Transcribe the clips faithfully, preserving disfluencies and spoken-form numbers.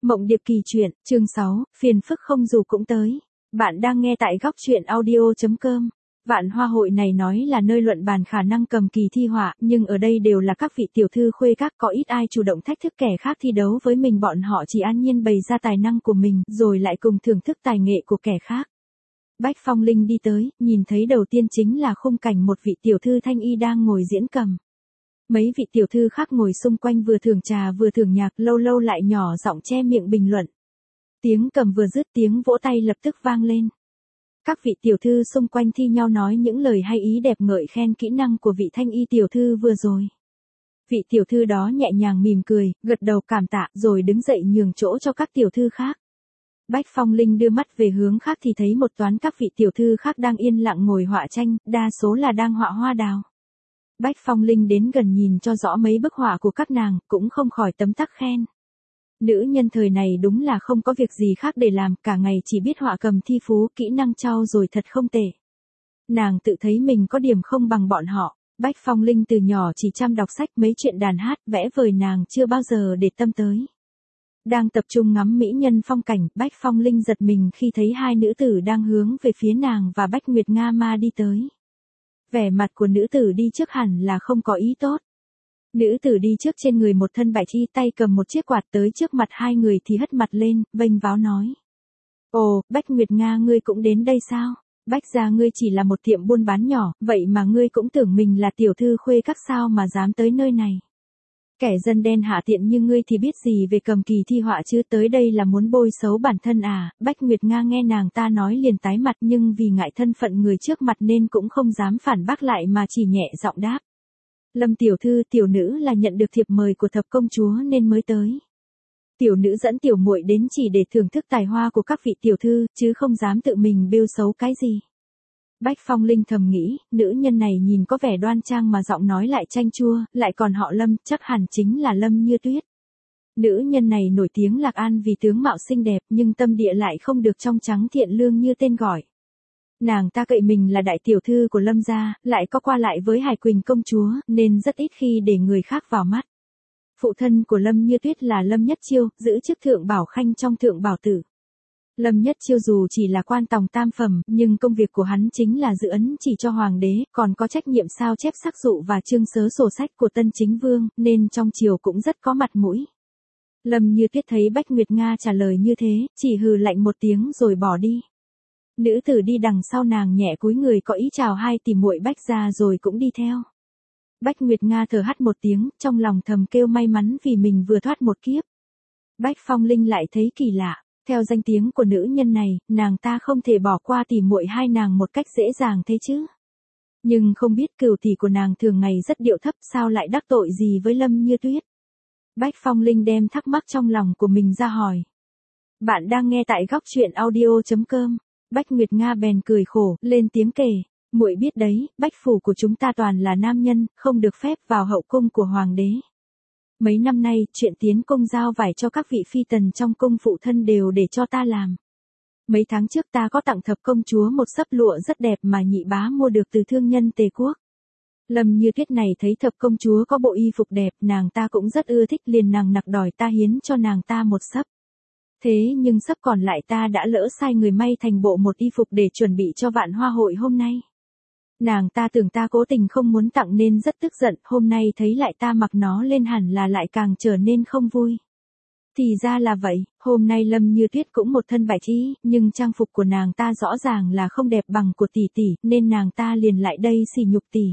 Mộng Điệp Kỳ Truyện, chương sáu, phiền phức không dù cũng tới. Bạn đang nghe tại góc truyện audio chấm com. Vạn Hoa Hội này nói là nơi luận bàn khả năng cầm kỳ thi họa, nhưng ở đây đều là các vị tiểu thư khuê các, có ít ai chủ động thách thức kẻ khác thi đấu với mình, bọn họ chỉ an nhiên bày ra tài năng của mình, rồi lại cùng thưởng thức tài nghệ của kẻ khác. Bách Phong Linh đi tới, nhìn thấy đầu tiên chính là khung cảnh một vị tiểu thư thanh y đang ngồi diễn cầm. Mấy vị tiểu thư khác ngồi xung quanh vừa thưởng trà vừa thưởng nhạc, lâu lâu lại nhỏ giọng che miệng bình luận. Tiếng cầm vừa dứt, tiếng vỗ tay lập tức vang lên. Các vị tiểu thư xung quanh thi nhau nói những lời hay ý đẹp ngợi khen kỹ năng của vị thanh y tiểu thư vừa rồi. Vị tiểu thư đó nhẹ nhàng mỉm cười, gật đầu cảm tạ, rồi đứng dậy nhường chỗ cho các tiểu thư khác. Bách Phong Linh đưa mắt về hướng khác thì thấy một toán các vị tiểu thư khác đang yên lặng ngồi họa tranh, đa số là đang họa hoa đào. Bách Phong Linh đến gần nhìn cho rõ mấy bức họa của các nàng, cũng không khỏi tấm tắc khen. Nữ nhân thời này đúng là không có việc gì khác để làm, cả ngày chỉ biết họa cầm thi phú, kỹ năng trau rồi thật không tệ. Nàng tự thấy mình có điểm không bằng bọn họ. Bách Phong Linh từ nhỏ chỉ chăm đọc sách, mấy chuyện đàn hát, vẽ vời nàng chưa bao giờ để tâm tới. Đang tập trung ngắm mỹ nhân phong cảnh, Bách Phong Linh giật mình khi thấy hai nữ tử đang hướng về phía nàng và Bách Nguyệt Nga Ma đi tới. Vẻ mặt của nữ tử đi trước hẳn là không có ý tốt. Nữ tử đi trước trên người một thân bạch y, tay cầm một chiếc quạt, tới trước mặt hai người thì hất mặt lên, vênh váo nói. Ồ, Bách Nguyệt Nga, ngươi cũng đến đây sao? Bách gia ngươi chỉ là một tiệm buôn bán nhỏ, vậy mà ngươi cũng tưởng mình là tiểu thư khuê các sao mà dám tới nơi này. Kẻ dân đen hạ tiện như ngươi thì biết gì về cầm kỳ thi họa chứ, tới đây là muốn bôi xấu bản thân à? Bách Nguyệt Nga nghe nàng ta nói liền tái mặt, nhưng vì ngại thân phận người trước mặt nên cũng không dám phản bác lại mà chỉ nhẹ giọng đáp. Lâm tiểu thư, tiểu nữ là nhận được thiệp mời của thập công chúa nên mới tới. Tiểu nữ dẫn tiểu muội đến chỉ để thưởng thức tài hoa của các vị tiểu thư, chứ không dám tự mình bêu xấu cái gì. Bách Phong Linh thầm nghĩ, nữ nhân này nhìn có vẻ đoan trang mà giọng nói lại chanh chua, lại còn họ Lâm, chắc hẳn chính là Lâm Như Tuyết. Nữ nhân này nổi tiếng Lạc An vì tướng mạo xinh đẹp, nhưng tâm địa lại không được trong trắng thiện lương như tên gọi. Nàng ta cậy mình là đại tiểu thư của Lâm gia, lại có qua lại với Hải Quỳnh công chúa, nên rất ít khi để người khác vào mắt. Phụ thân của Lâm Như Tuyết là Lâm Nhất Chiêu, giữ chức thượng bảo khanh trong thượng bảo tử. Lâm Nhất Chiêu dù chỉ là quan tòng tam phẩm, nhưng công việc của hắn chính là giữ ấn chỉ cho hoàng đế, còn có trách nhiệm sao chép sắc dụ và chương sớ sổ sách của Tân Chính Vương, nên trong triều cũng rất có mặt mũi. Lâm Như Tuyết thấy Bách Nguyệt Nga trả lời như thế, chỉ hừ lạnh một tiếng rồi bỏ đi. Nữ tử đi đằng sau nàng nhẹ cúi người có ý chào hai tỷ muội Bách gia rồi cũng đi theo. Bách Nguyệt Nga thở hắt một tiếng, trong lòng thầm kêu may mắn vì mình vừa thoát một kiếp. Bách Phong Linh lại thấy kỳ lạ, theo danh tiếng của nữ nhân này, nàng ta không thể bỏ qua tỷ muội hai nàng một cách dễ dàng thế chứ. Nhưng không biết cửu tỷ của nàng thường ngày rất điệu thấp, sao lại đắc tội gì với Lâm Như Tuyết. Bách Phong Linh đem thắc mắc trong lòng của mình ra hỏi. Bạn đang nghe tại góc truyện audio chấm com. Bách Nguyệt Nga bèn cười khổ, lên tiếng kể, muội biết đấy, Bách phủ của chúng ta toàn là nam nhân, không được phép vào hậu cung của hoàng đế. Mấy năm nay, chuyện tiến cung giao vải cho các vị phi tần trong cung phụ thân đều để cho ta làm. Mấy tháng trước ta có tặng thập công chúa một sấp lụa rất đẹp mà nhị bá mua được từ thương nhân Tề Quốc. Lâm Như Tuyết này thấy thập công chúa có bộ y phục đẹp, nàng ta cũng rất ưa thích, liền nàng nặc đòi ta hiến cho nàng ta một sấp. Thế nhưng sắp còn lại ta đã lỡ sai người may thành bộ một y phục để chuẩn bị cho Vạn Hoa Hội hôm nay. Nàng ta tưởng ta cố tình không muốn tặng nên rất tức giận, hôm nay thấy lại ta mặc nó lên hẳn là lại càng trở nên không vui. Thì ra là vậy, hôm nay Lâm Như Tuyết cũng một thân bạch y, nhưng trang phục của nàng ta rõ ràng là không đẹp bằng của tỷ tỷ, nên nàng ta liền lại đây sỉ nhục tỷ.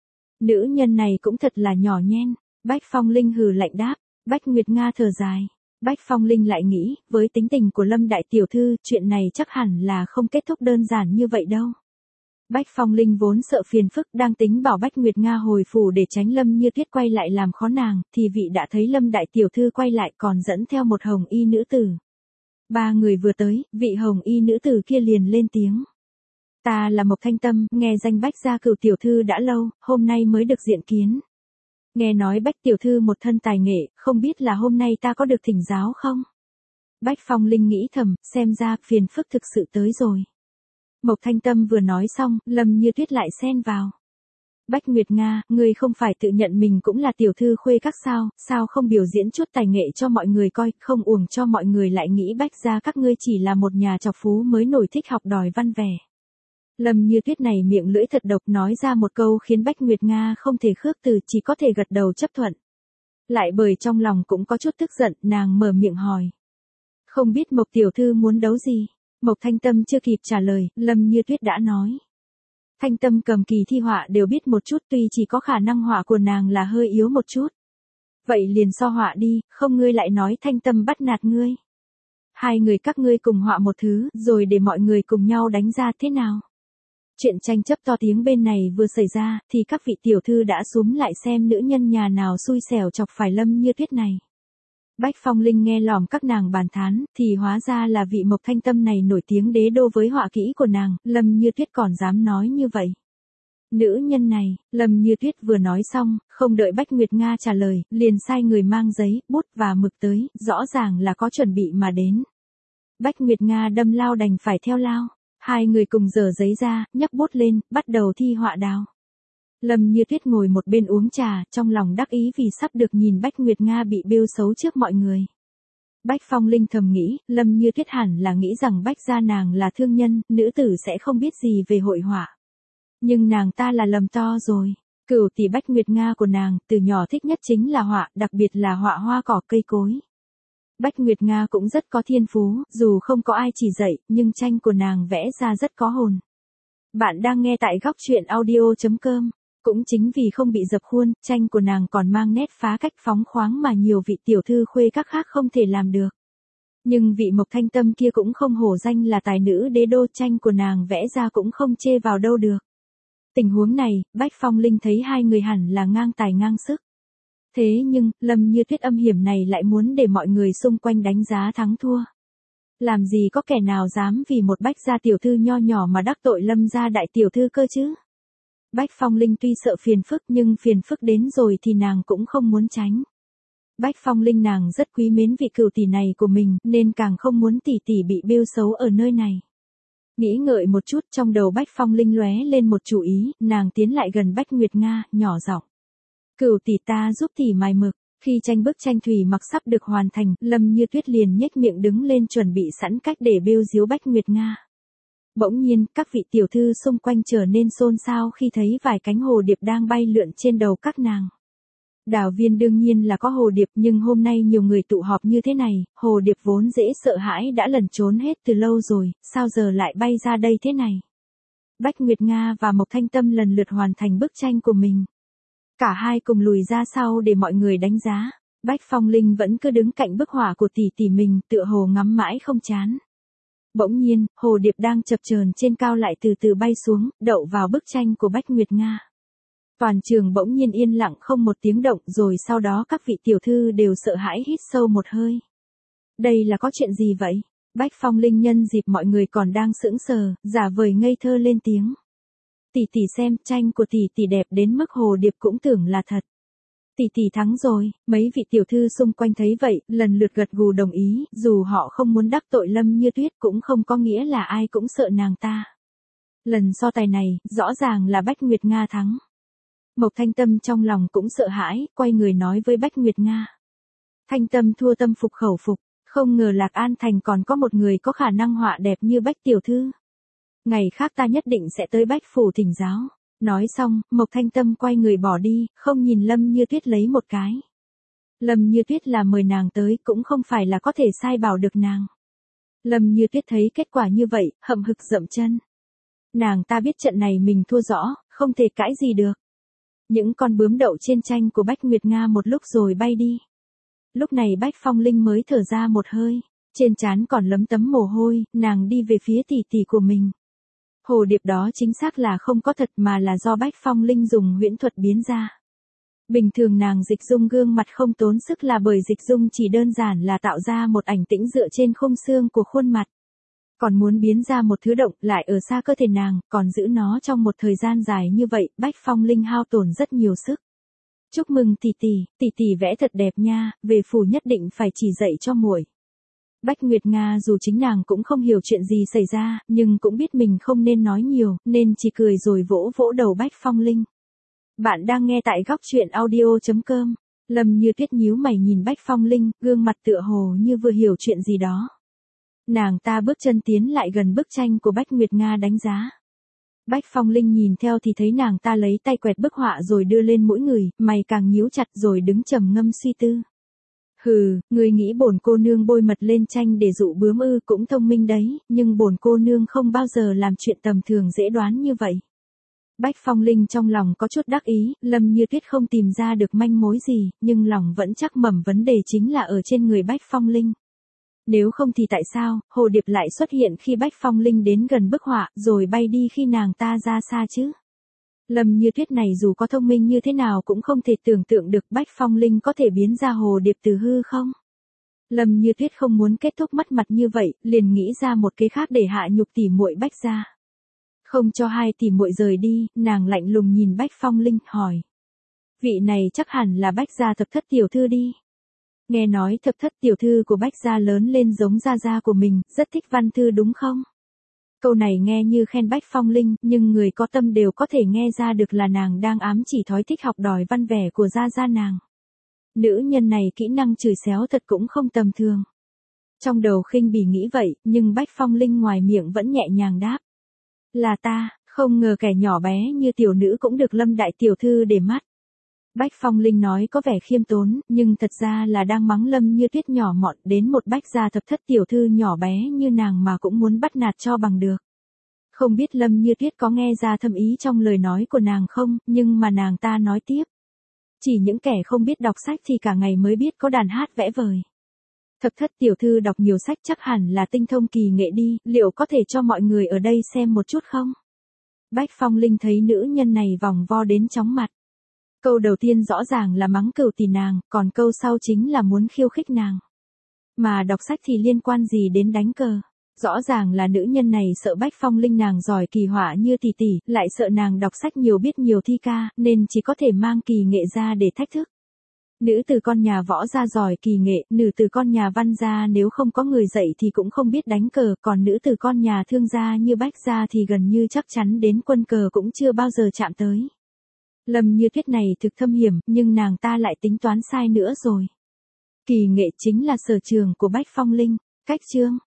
Nữ nhân này cũng thật là nhỏ nhen. Bách Phong Linh hừ lạnh đáp. Bách Nguyệt Nga thở dài. Bách Phong Linh lại nghĩ, với tính tình của Lâm đại tiểu thư, chuyện này chắc hẳn là không kết thúc đơn giản như vậy đâu. Bách Phong Linh vốn sợ phiền phức, đang tính bảo Bách Nguyệt Nga hồi phủ để tránh Lâm Như Tuyết quay lại làm khó nàng, thì vị đã thấy Lâm đại tiểu thư quay lại còn dẫn theo một hồng y nữ tử. Ba người vừa tới, vị hồng y nữ tử kia liền lên tiếng. Ta là Mộc Thanh Tâm, nghe danh Bách gia cửu tiểu thư đã lâu, hôm nay mới được diện kiến. Nghe nói Bách tiểu thư một thân tài nghệ, không biết là hôm nay ta có được thỉnh giáo không? Bách Phong Linh nghĩ thầm, xem ra phiền phức thực sự tới rồi. Mộc Thanh Tâm vừa nói xong, Lâm Như Tuyết lại xen vào. Bách Nguyệt Nga, ngươi không phải tự nhận mình cũng là tiểu thư khuê các sao, sao không biểu diễn chút tài nghệ cho mọi người coi, không uổng cho mọi người lại nghĩ Bách gia các ngươi chỉ là một nhà trọc phú mới nổi thích học đòi văn vẻ. Lâm Như Tuyết này miệng lưỡi thật độc nói ra một câu khiến Bách Nguyệt Nga không thể khước từ, chỉ có thể gật đầu chấp thuận. Lại bởi trong lòng cũng có chút tức giận, nàng mở miệng hỏi. Không biết Mộc tiểu thư muốn đấu gì? Mộc Thanh Tâm chưa kịp trả lời, Lâm Như Tuyết đã nói. Thanh Tâm cầm kỳ thi họa đều biết một chút, tuy chỉ có khả năng họa của nàng là hơi yếu một chút. Vậy liền so họa đi, không ngươi lại nói Thanh Tâm bắt nạt ngươi. Hai người các ngươi cùng họa một thứ, rồi để mọi người cùng nhau đánh ra thế nào? Chuyện tranh chấp to tiếng bên này vừa xảy ra, thì các vị tiểu thư đã xúm lại xem nữ nhân nhà nào xui xẻo chọc phải Lâm Như Tuyết này. Bách Phong Linh nghe lỏm các nàng bàn thán, thì hóa ra là vị Mộc Thanh Tâm này nổi tiếng đế đô với họa kỹ của nàng, Lâm Như Tuyết còn dám nói như vậy. Nữ nhân này, Lâm Như Tuyết vừa nói xong, không đợi Bách Nguyệt Nga trả lời, liền sai người mang giấy, bút và mực tới, rõ ràng là có chuẩn bị mà đến. Bách Nguyệt Nga đâm lao đành phải theo lao, hai người cùng giở giấy ra, nhấc bút lên, bắt đầu thi họa đào. Lâm Như Tuyết ngồi một bên uống trà, trong lòng đắc ý vì sắp được nhìn Bách Nguyệt Nga bị bêu xấu trước mọi người. Bách Phong Linh thầm nghĩ, Lâm Như Tuyết hẳn là nghĩ rằng Bách gia nàng là thương nhân, nữ tử sẽ không biết gì về hội họa. Nhưng nàng ta là lầm to rồi. Cửu tỷ Bách Nguyệt Nga của nàng, từ nhỏ thích nhất chính là họa, đặc biệt là họa hoa cỏ cây cối. Bách Nguyệt Nga cũng rất có thiên phú, dù không có ai chỉ dạy, nhưng tranh của nàng vẽ ra rất có hồn. Bạn đang nghe tại góc truyện audio chấm com. Cũng chính vì không bị dập khuôn, tranh của nàng còn mang nét phá cách phóng khoáng mà nhiều vị tiểu thư khuê các khác không thể làm được. Nhưng vị Mộc Thanh Tâm kia cũng không hổ danh là tài nữ đế đô, tranh của nàng vẽ ra cũng không chê vào đâu được. Tình huống này, Bách Phong Linh thấy hai người hẳn là ngang tài ngang sức. Thế nhưng, Lâm Như Tuyết âm hiểm này lại muốn để mọi người xung quanh đánh giá thắng thua. Làm gì có kẻ nào dám vì một Bách gia tiểu thư nho nhỏ mà đắc tội Lâm gia đại tiểu thư cơ chứ? Bách Phong Linh tuy sợ phiền phức nhưng phiền phức đến rồi thì nàng cũng không muốn tránh. Bách Phong Linh nàng rất quý mến vị cửu tỷ này của mình nên càng không muốn tỷ tỷ bị bêu xấu ở nơi này. Nghĩ ngợi một chút, trong đầu Bách Phong Linh lóe lên một chủ ý, nàng tiến lại gần Bách Nguyệt Nga, nhỏ giọng. Cửu tỷ ta giúp tỷ mài mực. Khi tranh bức tranh thủy mặc sắp được hoàn thành, Lâm Như Tuyết liền nhếch miệng đứng lên chuẩn bị sẵn cách để bêu diếu Bách Nguyệt Nga. Bỗng nhiên, các vị tiểu thư xung quanh trở nên xôn xao khi thấy vài cánh hồ điệp đang bay lượn trên đầu các nàng. Đào viên đương nhiên là có hồ điệp, nhưng hôm nay nhiều người tụ họp như thế này, hồ điệp vốn dễ sợ hãi đã lẩn trốn hết từ lâu rồi, sao giờ lại bay ra đây thế này? Bách Nguyệt Nga và Mộc Thanh Tâm lần lượt hoàn thành bức tranh của mình. Cả hai cùng lùi ra sau để mọi người đánh giá. Bách Phong Linh vẫn cứ đứng cạnh bức họa của tỷ tỷ mình, tựa hồ ngắm mãi không chán. Bỗng nhiên, hồ điệp đang chập chờn trên cao lại từ từ bay xuống, đậu vào bức tranh của Bách Nguyệt Nga. Toàn trường bỗng nhiên yên lặng không một tiếng động, rồi sau đó các vị tiểu thư đều sợ hãi hít sâu một hơi. Đây là có chuyện gì vậy? Bách Phong Linh nhân dịp mọi người còn đang sững sờ, giả vời ngây thơ lên tiếng. Tỷ tỷ xem, tranh của tỷ tỷ đẹp đến mức hồ điệp cũng tưởng là thật. Tỷ tỷ thắng rồi, mấy vị tiểu thư xung quanh thấy vậy, lần lượt gật gù đồng ý, dù họ không muốn đắc tội Lâm Như Tuyết cũng không có nghĩa là ai cũng sợ nàng ta. Lần so tài này, rõ ràng là Bách Nguyệt Nga thắng. Mộc Thanh Tâm trong lòng cũng sợ hãi, quay người nói với Bách Nguyệt Nga. Thanh Tâm thua tâm phục khẩu phục, không ngờ Lạc An Thành còn có một người có khả năng họa đẹp như Bách tiểu thư. Ngày khác ta nhất định sẽ tới Bách phủ thỉnh giáo. Nói xong, Mộc Thanh Tâm quay người bỏ đi, không nhìn Lâm Như Tuyết lấy một cái. Lâm Như Tuyết là mời nàng tới, cũng không phải là có thể sai bảo được nàng. Lâm Như Tuyết thấy kết quả như vậy, hậm hực dậm chân. Nàng ta biết trận này mình thua rõ, không thể cãi gì được. Những con bướm đậu trên tranh của Bách Nguyệt Nga một lúc rồi bay đi. Lúc này Bách Phong Linh mới thở ra một hơi, trên trán còn lấm tấm mồ hôi, nàng đi về phía tỷ tỷ của mình. Hồ điệp đó chính xác là không có thật mà là do Bách Phong Linh dùng huyễn thuật biến ra. Bình thường nàng dịch dung gương mặt không tốn sức là bởi dịch dung chỉ đơn giản là tạo ra một ảnh tĩnh dựa trên khung xương của khuôn mặt. Còn muốn biến ra một thứ động lại ở xa cơ thể nàng, còn giữ nó trong một thời gian dài như vậy, Bách Phong Linh hao tổn rất nhiều sức. Chúc mừng tỷ tỷ, tỷ tỷ vẽ thật đẹp nha, về phủ nhất định phải chỉ dạy cho muội. Bách Nguyệt Nga dù chính nàng cũng không hiểu chuyện gì xảy ra, nhưng cũng biết mình không nên nói nhiều, nên chỉ cười rồi vỗ vỗ đầu Bách Phong Linh. Bạn đang nghe tại góc truyện audio.com. Lâm Như Tuyết nhíu mày nhìn Bách Phong Linh, gương mặt tựa hồ như vừa hiểu chuyện gì đó. Nàng ta bước chân tiến lại gần bức tranh của Bách Nguyệt Nga đánh giá. Bách Phong Linh nhìn theo thì thấy nàng ta lấy tay quẹt bức họa rồi đưa lên mũi người, mày càng nhíu chặt rồi đứng trầm ngâm suy tư. Hừ, người nghĩ bổn cô nương bôi mật lên tranh để dụ bướm ư, cũng thông minh đấy, nhưng bổn cô nương không bao giờ làm chuyện tầm thường dễ đoán như vậy. Bách Phong Linh trong lòng có chút đắc ý, Lâm Như Tuyết không tìm ra được manh mối gì, nhưng lòng vẫn chắc mẩm vấn đề chính là ở trên người Bách Phong Linh. Nếu không thì tại sao, hồ điệp lại xuất hiện khi Bách Phong Linh đến gần bức họa, rồi bay đi khi nàng ta ra xa chứ? Lâm Như Tuyết này dù có thông minh như thế nào cũng không thể tưởng tượng được Bách Phong Linh có thể biến ra hồ điệp từ hư không? Lâm Như Tuyết không muốn kết thúc mất mặt như vậy, liền nghĩ ra một kế khác để hạ nhục tỉ muội Bách gia. Không cho hai tỉ muội rời đi, nàng lạnh lùng nhìn Bách Phong Linh, hỏi. Vị này chắc hẳn là Bách gia thập thất tiểu thư đi. Nghe nói thập thất tiểu thư của Bách gia lớn lên giống gia gia của mình, rất thích văn thư đúng không? Câu này nghe như khen Bách Phong Linh, nhưng người có tâm đều có thể nghe ra được là nàng đang ám chỉ thói thích học đòi văn vẻ của gia gia nàng. Nữ nhân này kỹ năng chửi xéo thật cũng không tầm thường. Trong đầu khinh bỉ nghĩ vậy, nhưng Bách Phong Linh ngoài miệng vẫn nhẹ nhàng đáp. Là ta, không ngờ kẻ nhỏ bé như tiểu nữ cũng được Lâm đại tiểu thư để mắt. Bách Phong Linh nói có vẻ khiêm tốn, nhưng thật ra là đang mắng Lâm Như Tuyết nhỏ mọn, đến một Bách gia thập thất tiểu thư nhỏ bé như nàng mà cũng muốn bắt nạt cho bằng được. Không biết Lâm Như Tuyết có nghe ra thâm ý trong lời nói của nàng không, nhưng mà nàng ta nói tiếp. Chỉ những kẻ không biết đọc sách thì cả ngày mới biết có đàn hát vẽ vời. Thập thất tiểu thư đọc nhiều sách chắc hẳn là tinh thông kỳ nghệ đi, liệu có thể cho mọi người ở đây xem một chút không? Bách Phong Linh thấy nữ nhân này vòng vo đến chóng mặt. Câu đầu tiên rõ ràng là mắng cừu tỷ nàng, còn câu sau chính là muốn khiêu khích nàng. Mà đọc sách thì liên quan gì đến đánh cờ? Rõ ràng là nữ nhân này sợ Bách Phong Linh nàng giỏi kỳ họa như tỷ tỷ, lại sợ nàng đọc sách nhiều biết nhiều thi ca, nên chỉ có thể mang kỳ nghệ ra để thách thức. Nữ từ con nhà võ gia giỏi kỳ nghệ, nữ từ con nhà văn gia nếu không có người dạy thì cũng không biết đánh cờ, còn nữ từ con nhà thương gia như Bách gia thì gần như chắc chắn đến quân cờ cũng chưa bao giờ chạm tới. Lâm Như Tuyết này thực thâm hiểm, nhưng nàng ta lại tính toán sai nữa rồi. Kỳ nghệ chính là sở trường của Bách Phong Linh, cách chương.